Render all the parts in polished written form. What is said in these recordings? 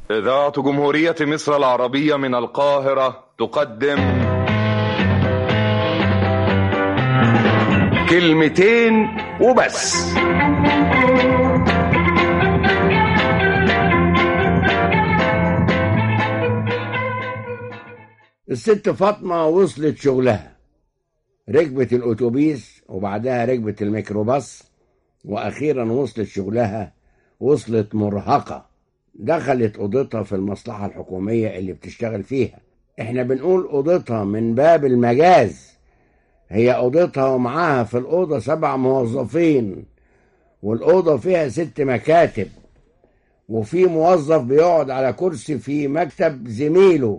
إذاعة جمهورية مصر العربية من القاهرة تقدم كلمتين وبس. الست فاطمة وصلت شغلها، ركبت الأتوبيس وبعدها ركبت الميكروباص، وأخيرا وصلت شغلها. وصلت مرهقة، دخلت أوضتها في المصلحة الحكومية اللي بتشتغل فيها. احنا بنقول أوضتها من باب المجاز، هي أوضتها ومعاها في الأوضة 7 موظفين، والأوضة فيها 6 مكاتب، وفي موظف بيقعد على كرسي في مكتب زميله.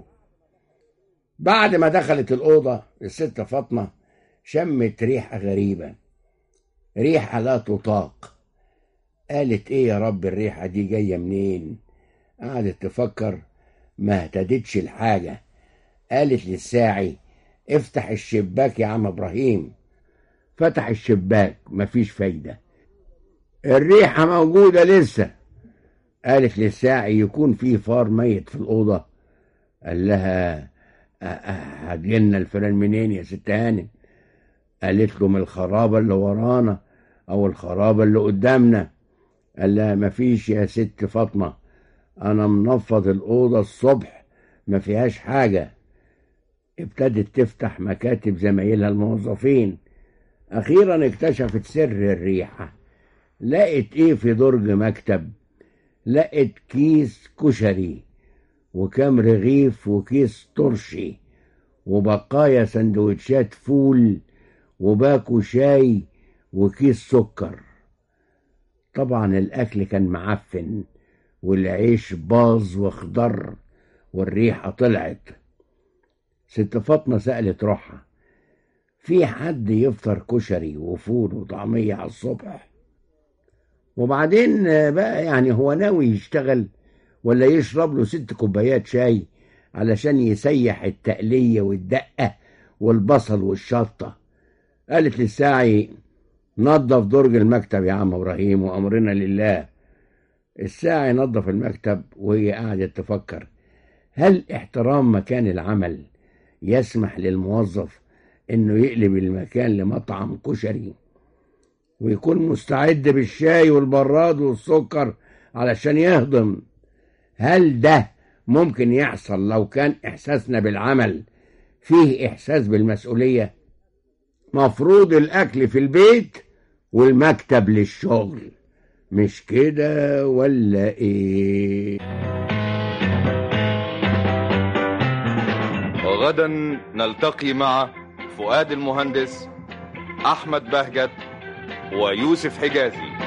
بعد ما دخلت الأوضة الست فاطمة شمت ريحة غريبة، ريحة لا تطاق. قالت ايه يا رب الريحة دي جاية منين؟ قعدت تفكر، ما اهتدتش الحاجة. قالت للساعي افتح الشباك يا عم ابراهيم. فتح الشباك، مفيش فايدة، الريحة موجودة لسه. قالت للساعي يكون في فار ميت في الأوضة. قال لها هتجيلنا الفيران منين يا ست هانم؟ قالت له من الخرابة اللي ورانا او الخرابة اللي قدامنا. قال لها مفيش يا ست فاطمة، انا منفض الأوضة الصبح ما فيهاش حاجة. ابتدت تفتح مكاتب زمايلها الموظفين، اخيرا اكتشفت سر الريحة. لقت ايه في درج مكتب؟ لقت كيس كشري وكام رغيف وكيس ترشي وبقايا سندوتشات فول وباكو شاي وكيس سكر. طبعا الأكل كان معفن والعيش باظ واخضر والريحة طلعت. ست فاطمة سألت روحها، في حد يفطر كشري وفول وطعمية على الصبح؟ وبعدين بقى يعني هو ناوي يشتغل ولا يشرب له 6 كوبايات شاي علشان يسيح التقلية والدقة والبصل والشطة؟ قالت للساعي نظف درج المكتب يا عم ابراهيم وامرنا لله. الساعي نظف المكتب وهي قاعدة تفكر، هل احترام مكان العمل يسمح للموظف انه يقلب المكان لمطعم كشري ويكون مستعد بالشاي والبراد والسكر علشان يهضم؟ هل ده ممكن يحصل لو كان احساسنا بالعمل فيه احساس بالمسؤولية؟ مفروض الاكل في البيت والمكتب للشغل، مش كده ولا ايه؟ وغدا نلتقي مع فؤاد المهندس، أحمد بهجت، ويوسف حجازي.